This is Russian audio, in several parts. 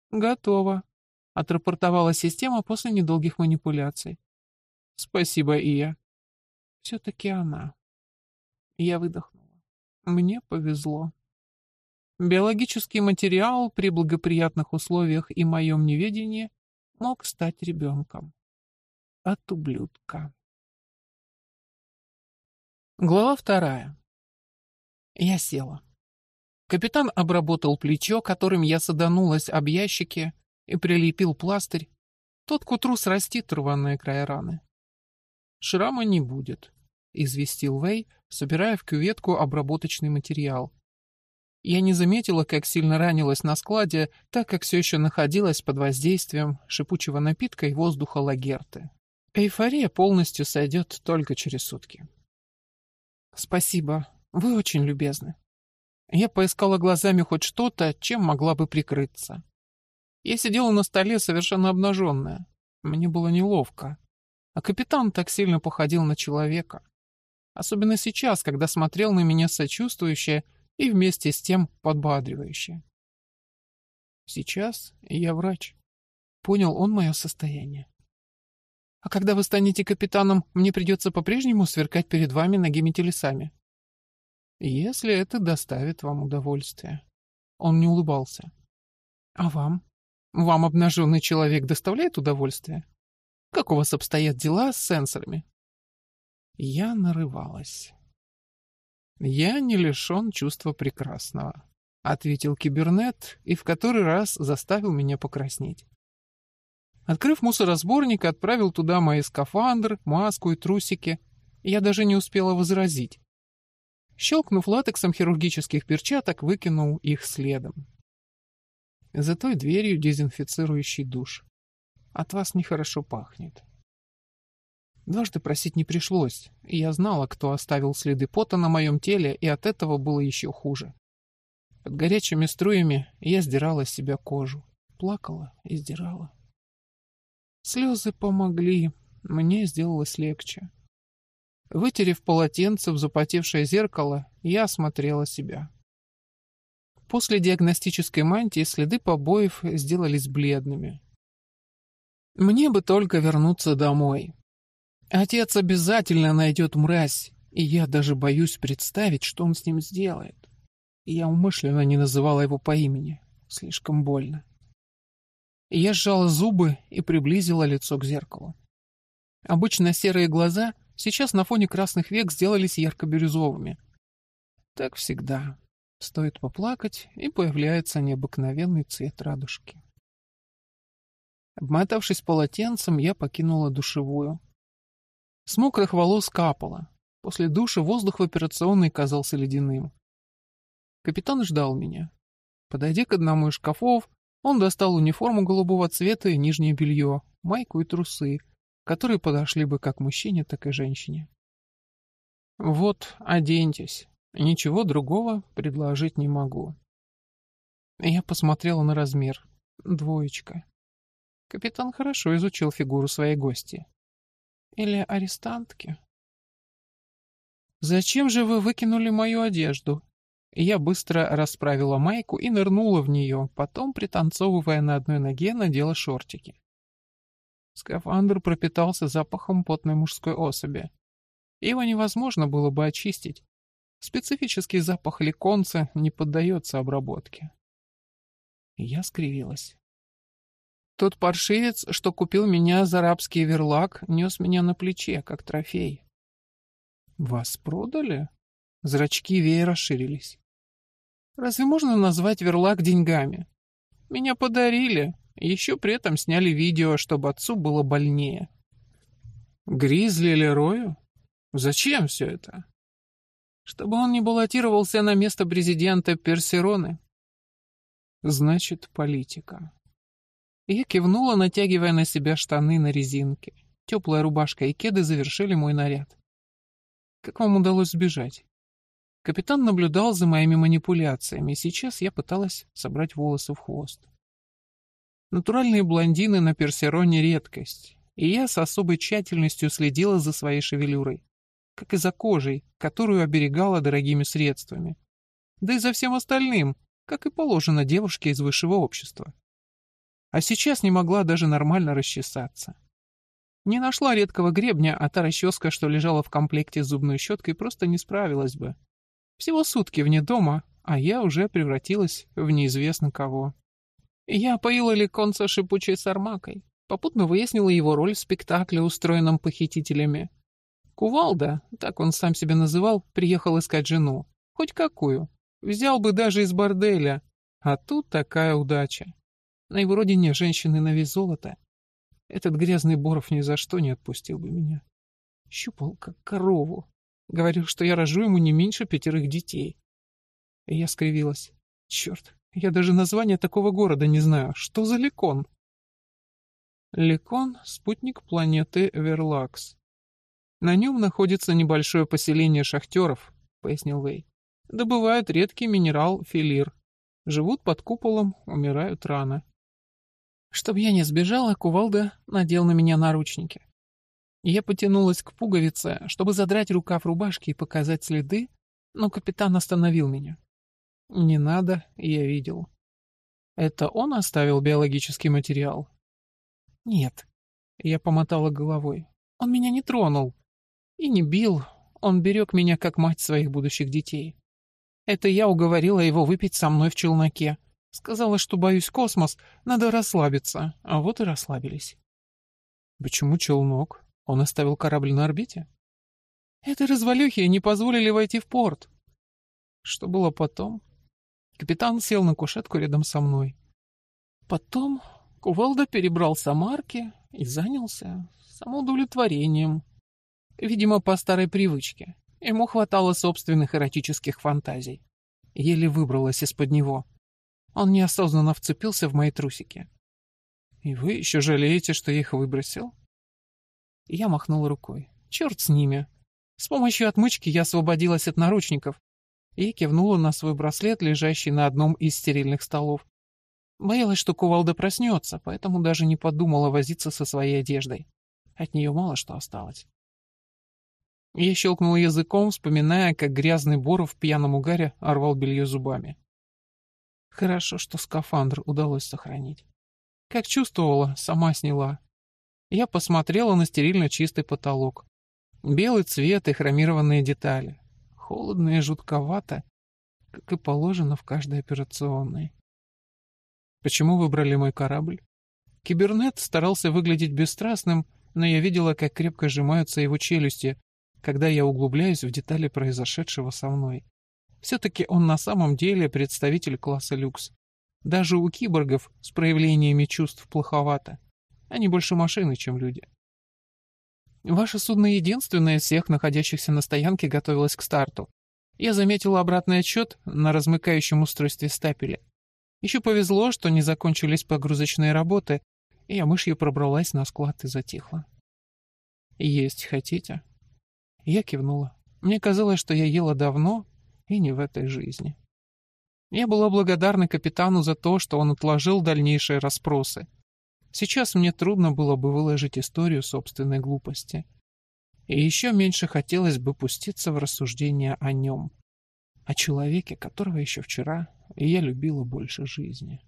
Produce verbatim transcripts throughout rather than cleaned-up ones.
«Готово», — отрапортовала система после недолгих манипуляций. «Спасибо, Ия». «Все-таки она». Я выдохнула. Мне повезло. Биологический материал при благоприятных условиях и моем неведении мог стать ребенком. От ублюдка. Глава вторая. Я села. Капитан обработал плечо, которым я саданулась об ящике, и прилепил пластырь. Тот к утру срастит рваные края раны. «Шрама не будет», — известил Вэй, собирая в кюветку обработочный материал. Я не заметила, как сильно ранилась на складе, так как все еще находилась под воздействием шипучего напитка и воздуха Лагерты. Эйфория полностью сойдет только через сутки. «Спасибо, вы очень любезны». Я поискала глазами хоть что-то, чем могла бы прикрыться. Я сидела на столе совершенно обнаженная. Мне было неловко. А капитан так сильно походил на человека. Особенно сейчас, когда смотрел на меня сочувствующе и вместе с тем подбадривающе. Сейчас я врач. Понял он мое состояние. А когда вы станете капитаном, мне придется по-прежнему сверкать перед вами нагими телесами. Если это доставит вам удовольствие. Он не улыбался. А вам? Вам обнаженный человек доставляет удовольствие? Как у вас обстоят дела с сенсорами? Я нарывалась. Я не лишен чувства прекрасного, ответил кибернет и в который раз заставил меня покраснеть. Открыв мусоросборник, отправил туда мои скафандр, маску и трусики. Я даже не успела возразить. Щелкнув латексом хирургических перчаток, выкинул их следом. За той дверью дезинфицирующий душ. От вас нехорошо пахнет. Дважды просить не пришлось, и я знала, кто оставил следы пота на моем теле, и от этого было еще хуже. Под горячими струями я сдирала с себя кожу. Плакала и сдирала. Слезы помогли, мне сделалось легче. Вытерев полотенце в запотевшее зеркало, я осмотрела себя. После диагностической мантии следы побоев сделались бледными. Мне бы только вернуться домой. Отец обязательно найдет мразь, и я даже боюсь представить, что он с ним сделает. Я умышленно не называла его по имени. Слишком больно. Я сжала зубы и приблизила лицо к зеркалу. Обычно серые глаза сейчас на фоне красных век сделались ярко-бирюзовыми. Так всегда. Стоит поплакать, и появляется необыкновенный цвет радужки. Обмотавшись полотенцем, я покинула душевую. С мокрых волос капало. После душа воздух в операционной казался ледяным. Капитан ждал меня. Подойдя к одному из шкафов, он достал униформу голубого цвета и нижнее белье, майку и трусы, которые подошли бы как мужчине, так и женщине. «Вот, оденьтесь. Ничего другого предложить не могу». Я посмотрела на размер. Двоечка. Капитан хорошо изучил фигуру своей гости. Или арестантки. «Зачем же вы выкинули мою одежду?» Я быстро расправила майку и нырнула в нее, потом, пританцовывая на одной ноге, надела шортики. Скафандр пропитался запахом потной мужской особи. Его невозможно было бы очистить. Специфический запах ликонца не поддается обработке. Я скривилась. Тот паршивец, что купил меня за рабский верлак, нес меня на плече, как трофей. «Вас продали?» Зрачки Вея расширились. «Разве можно назвать верлак деньгами? Меня подарили, еще при этом сняли видео, чтобы отцу было больнее». «Гризли Лерою? Зачем все это?» «Чтобы он не баллотировался на место президента Персероны». «Значит, политика». Я кивнула, натягивая на себя штаны на резинке. Теплая рубашка и кеды завершили мой наряд. «Как вам удалось сбежать?» Капитан наблюдал за моими манипуляциями, и сейчас я пыталась собрать волосы в хвост. Натуральные блондины на Персероне — редкость, и я с особой тщательностью следила за своей шевелюрой, как и за кожей, которую оберегала дорогими средствами. Да и за всем остальным, как и положено девушке из высшего общества. А сейчас не могла даже нормально расчесаться. Не нашла редкого гребня, а та расческа, что лежала в комплекте с зубной щеткой, просто не справилась бы. Всего сутки вне дома, а я уже превратилась в неизвестно кого. Я поила Леконца шипучей сармакой, попутно выяснила его роль в спектакле, устроенном похитителями. Кувалда, так он сам себя называл, приехал искать жену. Хоть какую. Взял бы даже из борделя. А тут такая удача. На его родине женщины на вес золота. Этот грязный Боров ни за что не отпустил бы меня. Щупал, как корову. Говорил, что я рожу ему не меньше пятерых детей. И я скривилась. Черт, я даже название такого города не знаю. Что за Лекон? Лекон — спутник планеты Верлакс. На нем находится небольшое поселение шахтеров, пояснил Вэй. Добывают редкий минерал филир. Живут под куполом, умирают рано. Чтобы я не сбежала, Кувалда надел на меня наручники. Я потянулась к пуговице, чтобы задрать рукав рубашки и показать следы, но капитан остановил меня. Не надо, я видел. Это он оставил биологический материал? Нет. Я помотала головой. Он меня не тронул. И не бил. Он берег меня как мать своих будущих детей. Это я уговорила его выпить со мной в челноке. Сказала, что боюсь космос, надо расслабиться. А вот и расслабились. Почему челнок? Он оставил корабль на орбите? Это развалюхи не позволили войти в порт. Что было потом? Капитан сел на кушетку рядом со мной. Потом Кувалда перебрал самарки и занялся самоудовлетворением. Видимо, по старой привычке. Ему хватало собственных эротических фантазий. Еле выбралась из-под него. Он неосознанно вцепился в мои трусики. «И вы еще жалеете, что я их выбросил?» Я махнул рукой. «Черт с ними!» С помощью отмычки я освободилась от наручников и кивнула на свой браслет, лежащий на одном из стерильных столов. Боялась, что Кувалда проснется, поэтому даже не подумала возиться со своей одеждой. От нее мало что осталось. Я щелкнул языком, вспоминая, как грязный Боров в пьяном угаре рвал белье зубами. Хорошо, что скафандр удалось сохранить. Как чувствовала, сама сняла. Я посмотрела на стерильно чистый потолок. Белый цвет и хромированные детали. Холодно и жутковато, как и положено в каждой операционной. Почему выбрали мой корабль? Кибернет старался выглядеть бесстрастным, но я видела, как крепко сжимаются его челюсти, когда я углубляюсь в детали произошедшего со мной. Все-таки он на самом деле представитель класса люкс. Даже у киборгов с проявлениями чувств плоховато. Они больше машины, чем люди. Ваше судно единственное из всех находящихся на стоянке готовилось к старту. Я заметила обратный отсчет на размыкающем устройстве стапеля. Еще повезло, что не закончились погрузочные работы, и я мышью пробралась на склад и затихла. «Есть хотите?» Я кивнула. Мне казалось, что я ела давно и не в этой жизни. Я была благодарна капитану за то, что он отложил дальнейшие расспросы. Сейчас мне трудно было бы выложить историю собственной глупости. И еще меньше хотелось бы пуститься в рассуждения о нем, о человеке, которого еще вчера я любила больше жизни.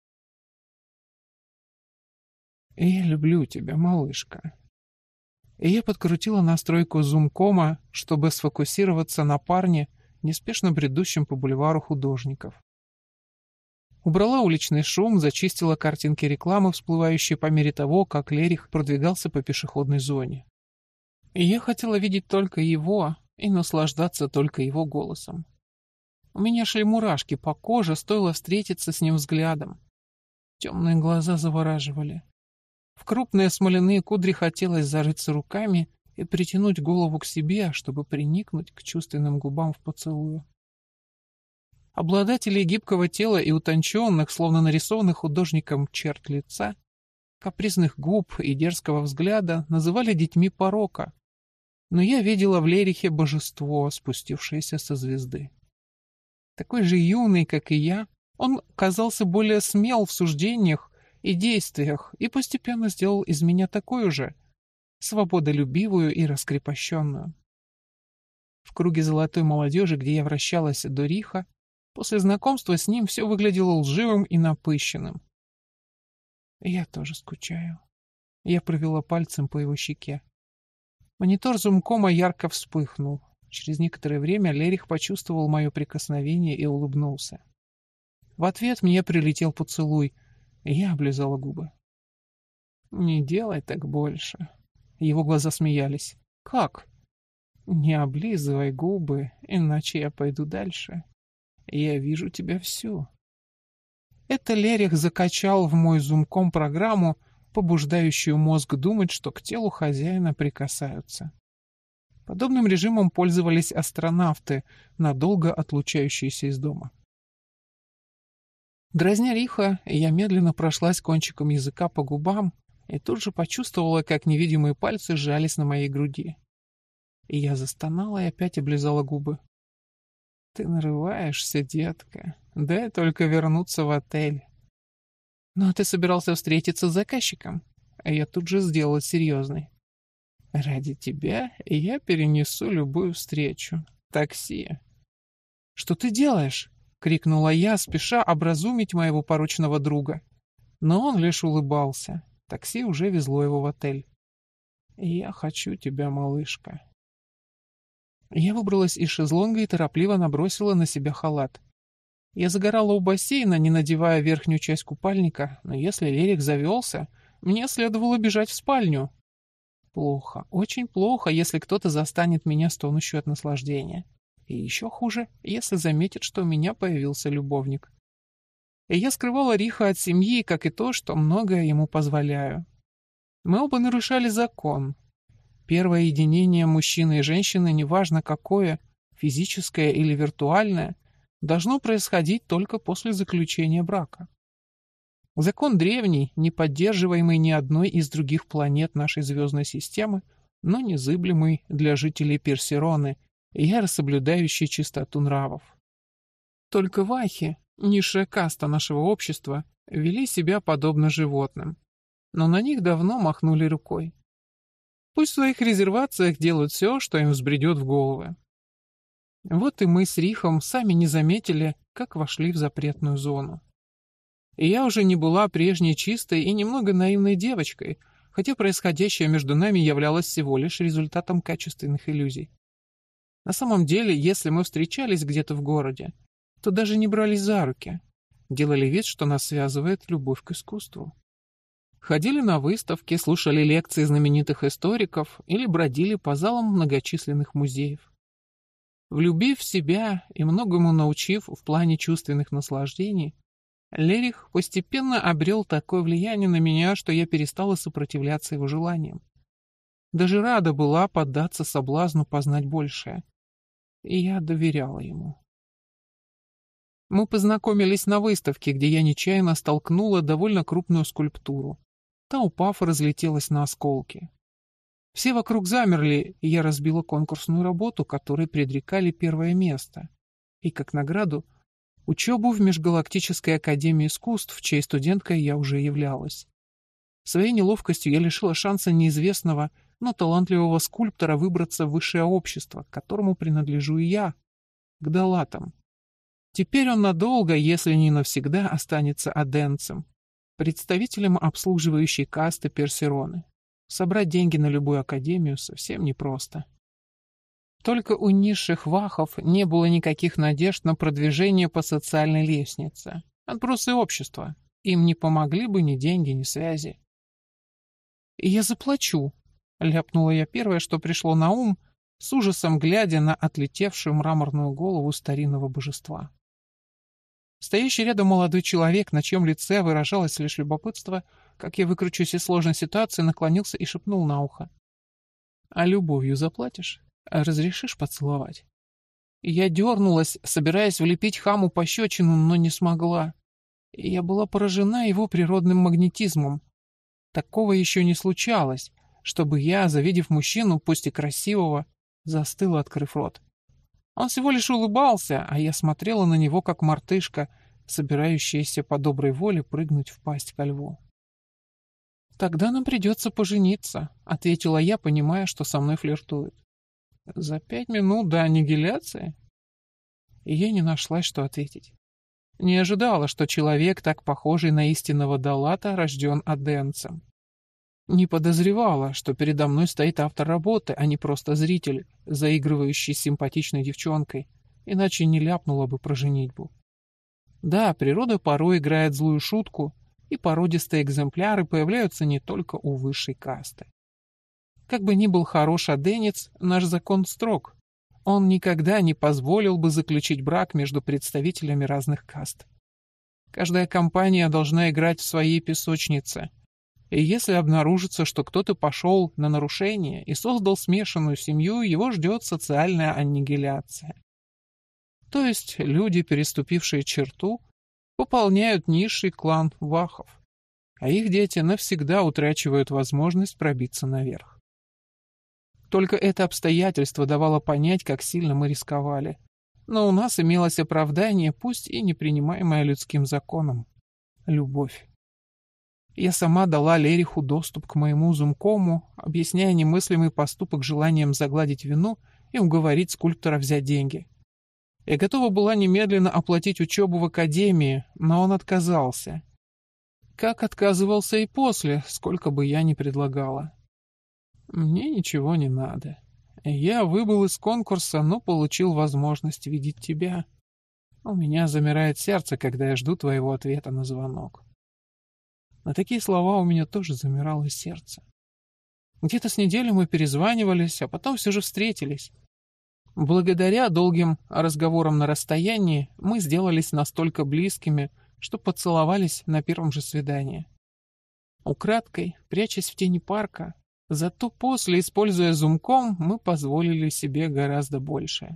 «Я люблю тебя, малышка». И я подкрутила настройку зум-кома, чтобы сфокусироваться на парне, неспешно бредущем по бульвару художников. Убрала уличный шум, зачистила картинки рекламы, всплывающие по мере того, как Лерих продвигался по пешеходной зоне. И я хотела видеть только его и наслаждаться только его голосом. У меня шли мурашки по коже, стоило встретиться с ним взглядом. Темные глаза завораживали. В крупные смоляные кудри хотелось зарыться руками и притянуть голову к себе, чтобы приникнуть к чувственным губам в поцелую. Обладателей гибкого тела и утонченных, словно нарисованных художником черт лица, капризных губ и дерзкого взгляда называли детьми порока. Но я видела в Лерихе божество, спустившееся со звезды. Такой же юный, как и я, он казался более смел в суждениях и действиях и постепенно сделал из меня такую же, свободолюбивую и раскрепощенную. В круге золотой молодежи, где я вращалась до Риха, после знакомства с ним все выглядело лживым и напыщенным. Я тоже скучаю. Я провела пальцем по его щеке. Монитор зумкома ярко вспыхнул. Через некоторое время Лерих почувствовал мое прикосновение и улыбнулся. В ответ мне прилетел поцелуй, и я облизала губы. «Не делай так больше». Его глаза смеялись. «Как?» «Не облизывай губы, иначе я пойду дальше. Я вижу тебя всю». Это Лерих закачал в мой зумком программу, побуждающую мозг думать, что к телу хозяина прикасаются. Подобным режимом пользовались астронавты, надолго отлучающиеся из дома. Дразня Риха, я медленно прошлась кончиком языка по губам и тут же почувствовала, как невидимые пальцы сжались на моей груди. И я застонала и опять облизала губы. «Ты нарываешься, детка. Дай только вернуться в отель». «Ну а ты собирался встретиться с заказчиком?» А я тут же сделала серьезной. «Ради тебя я перенесу любую встречу. Такси». «Что ты делаешь?» — крикнула я, спеша образумить моего порочного друга. Но он лишь улыбался. Такси уже везло его в отель. «Я хочу тебя, малышка». Я выбралась из шезлонга и торопливо набросила на себя халат. Я загорала у бассейна, не надевая верхнюю часть купальника, но если Лерих завелся, мне следовало бежать в спальню. Плохо, очень плохо, если кто-то застанет меня стонущую от наслаждения. И еще хуже, если заметит, что у меня появился любовник. И я скрывала Риха от семьи, как и то, что многое ему позволяю. Мы оба нарушали закон. Первое единение мужчины и женщины, неважно какое, физическое или виртуальное, должно происходить только после заключения брака. Закон древний, не поддерживаемый ни одной из других планет нашей звездной системы, но незыблемый для жителей Персероны, яро соблюдающий чистоту нравов. Только вахи, низшая каста нашего общества, вели себя подобно животным, но на них давно махнули рукой. Пусть в своих резервациях делают все, что им взбредет в головы. Вот и мы с Рихом сами не заметили, как вошли в запретную зону. И я уже не была прежней чистой и немного наивной девочкой, хотя происходящее между нами являлось всего лишь результатом качественных иллюзий. На самом деле, если мы встречались где-то в городе, то даже не брались за руки, делали вид, что нас связывает любовь к искусству. Ходили на выставки, слушали лекции знаменитых историков или бродили по залам многочисленных музеев. Влюбив в себя и многому научив в плане чувственных наслаждений, Лерих постепенно обрел такое влияние на меня, что я перестала сопротивляться его желаниям. Даже рада была поддаться соблазну познать большее. И я доверяла ему. Мы познакомились на выставке, где я нечаянно столкнула довольно крупную скульптуру. Та, упав, разлетелась на осколки. Все вокруг замерли, и я разбила конкурсную работу, которой предрекали первое место. И как награду — учебу в Межгалактической академии искусств, чьей студенткой я уже являлась. Своей неловкостью я лишила шанса неизвестного, но талантливого скульптора выбраться в высшее общество, к которому принадлежу и я, к далатам. Теперь он надолго, если не навсегда, останется аденцем, представителем обслуживающей касты Персероны. Собрать деньги на любую академию совсем непросто. Только у низших вахов не было никаких надежд на продвижение по социальной лестнице. Отбросы общества. Им не помогли бы ни деньги, ни связи. «И я заплачу», — ляпнула я первое, что пришло на ум, с ужасом глядя на отлетевшую мраморную голову старинного божества. Стоящий рядом молодой человек, на чьем лице выражалось лишь любопытство, как я выкручусь из сложной ситуации, наклонился и шепнул на ухо. «А любовью заплатишь? А разрешишь поцеловать?» Я дернулась, собираясь влепить хаму пощечину, но не смогла. И я была поражена его природным магнетизмом. Такого еще не случалось, чтобы я, завидев мужчину, пусть и красивого, застыла, открыв рот. Он всего лишь улыбался, а я смотрела на него, как мартышка, собирающаяся по доброй воле прыгнуть в пасть ко льву. «Тогда нам придется пожениться», — ответила я, понимая, что со мной флиртует. «За пять минут до аннигиляции?» И я не нашлась, что ответить. Не ожидала, что человек, так похожий на истинного Далата, рожден аденцем. Не подозревала, что передо мной стоит автор работы, а не просто зритель, заигрывающий с симпатичной девчонкой, иначе не ляпнула бы про женитьбу. Да, природа порой играет злую шутку, и породистые экземпляры появляются не только у высшей касты. Как бы ни был хорош аденец, наш закон строг. Он никогда не позволил бы заключить брак между представителями разных каст. Каждая компания должна играть в своей песочнице. И если обнаружится, что кто-то пошел на нарушение и создал смешанную семью, его ждет социальная аннигиляция. То есть люди, переступившие черту, пополняют низший клан вахов, а их дети навсегда утрачивают возможность пробиться наверх. Только это обстоятельство давало понять, как сильно мы рисковали. Но у нас имелось оправдание, пусть и не принимаемое людским законом — любовь. Я сама дала Лериху доступ к моему зумкому, объясняя немыслимый поступок желанием загладить вину и уговорить скульптора взять деньги. Я готова была немедленно оплатить учебу в академии, но он отказался. Как отказывался и после, сколько бы я ни предлагала. Мне ничего не надо. Я выбыл из конкурса, но получил возможность видеть тебя. У меня замирает сердце, когда я жду твоего ответа на звонок. На такие слова у меня тоже замирало сердце. Где-то с неделю мы перезванивались, а потом все же встретились. Благодаря долгим разговорам на расстоянии мы сделались настолько близкими, что поцеловались на первом же свидании. Украдкой, прячась в тени парка, зато после, используя зумком, мы позволили себе гораздо большее.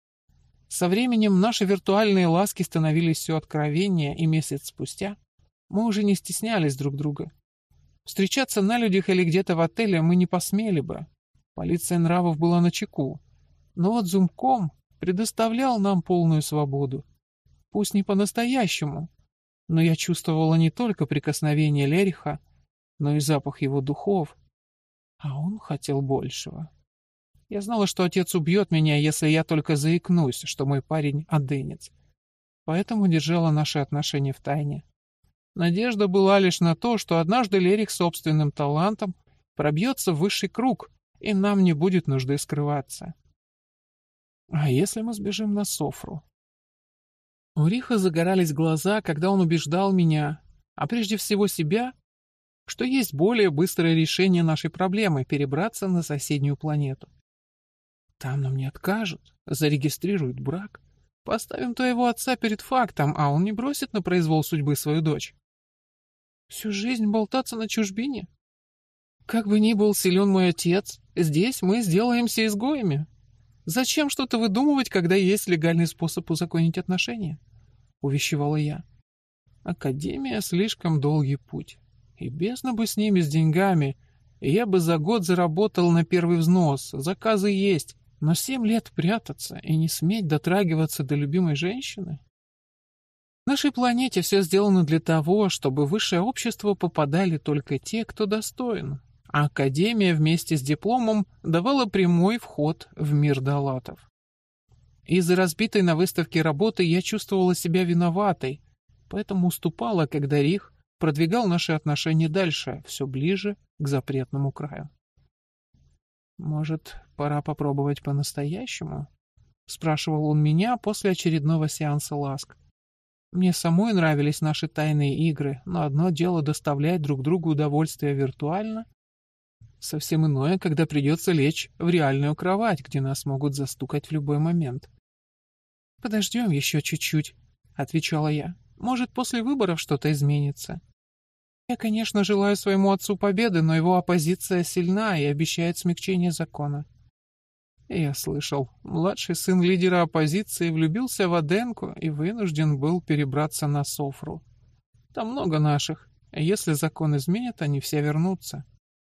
Со временем наши виртуальные ласки становились все откровеннее, и месяц спустя мы уже не стеснялись друг друга. Встречаться на людях или где-то в отеле мы не посмели бы. Полиция нравов была начеку. Но вот зумком предоставлял нам полную свободу. Пусть не по-настоящему, но я чувствовала не только прикосновение Лериха, но и запах его духов. А он хотел большего. Я знала, что отец убьет меня, если я только заикнусь, что мой парень аденец. Поэтому держала наши отношения в тайне. Надежда была лишь на то, что однажды Лерих собственным талантом пробьется в высший круг, и нам не будет нужды скрываться. А если мы сбежим на Софру? У Риха загорались глаза, когда он убеждал меня, а прежде всего себя, что есть более быстрое решение нашей проблемы — перебраться на соседнюю планету. Там нам не откажут, зарегистрируют брак. Поставим твоего отца перед фактом, а он не бросит на произвол судьбы свою дочь. Всю жизнь болтаться на чужбине? Как бы ни был силен мой отец, здесь мы сделаемся изгоями. Зачем что-то выдумывать, когда есть легальный способ узаконить отношения? Увещевала я. Академия — слишком долгий путь. И бездна бы с ними, с деньгами. И я бы за год заработал на первый взнос. Заказы есть. Но семь лет прятаться и не сметь дотрагиваться до любимой женщины? В нашей планете все сделано для того, чтобы в высшее общество попадали только те, кто достоин. А Академия вместе с дипломом давала прямой вход в мир Далатов. Из-за разбитой на выставке работы я чувствовала себя виноватой, поэтому уступала, когда Рих продвигал наши отношения дальше, все ближе к запретному краю. «Может, пора попробовать по-настоящему?» — спрашивал он меня после очередного сеанса ласк. Мне самой нравились наши тайные игры, но одно дело доставлять друг другу удовольствие виртуально, совсем иное, когда придется лечь в реальную кровать, где нас могут застукать в любой момент. «Подождем еще чуть-чуть», — отвечала я. «Может, после выборов что-то изменится. Я, конечно, желаю своему отцу победы, но его оппозиция сильна и обещает смягчение закона». Я слышал, младший сын лидера оппозиции влюбился в Аденку и вынужден был перебраться на Софру. Там много наших, и если закон изменят, они все вернутся.